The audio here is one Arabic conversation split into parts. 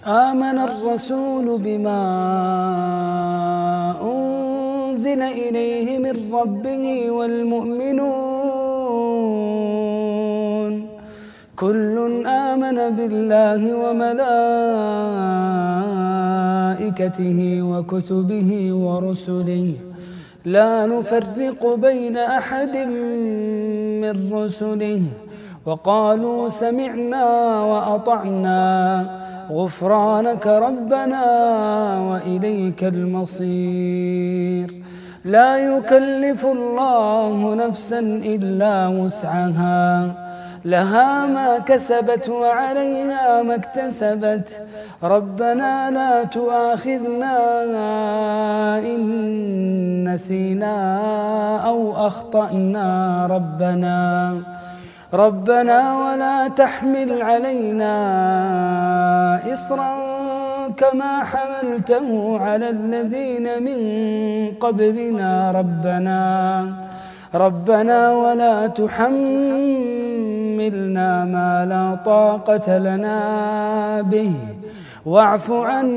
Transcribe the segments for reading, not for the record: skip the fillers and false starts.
آمن الرسول بما أنزل إليه من ربه والمؤمنون كل آمن بالله وملائكته وكتبه ورسله لا نفرق بين أحد من رسله وقالوا سمعنا وأطعنا غفرانك ربنا وإليك المصير. لا يكلف الله نفسا إلا وسعها لها ما كسبت وعليها ما اكتسبت ربنا لا تؤاخذنا إن نسينا أو أخطأنا ربنا ولا تحمل علينا إصرا كما حملته على الذين من قبلنا ربنا ولا تحملنا ما لا طاقة لنا به واعف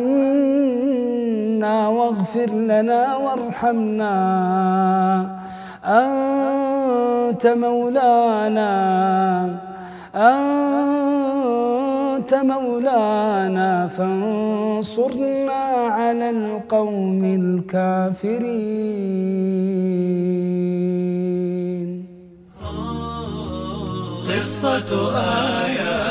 عنا واغفر لنا وارحمنا أنت مولانا فانصرنا على القوم الكافرين. قصة آيات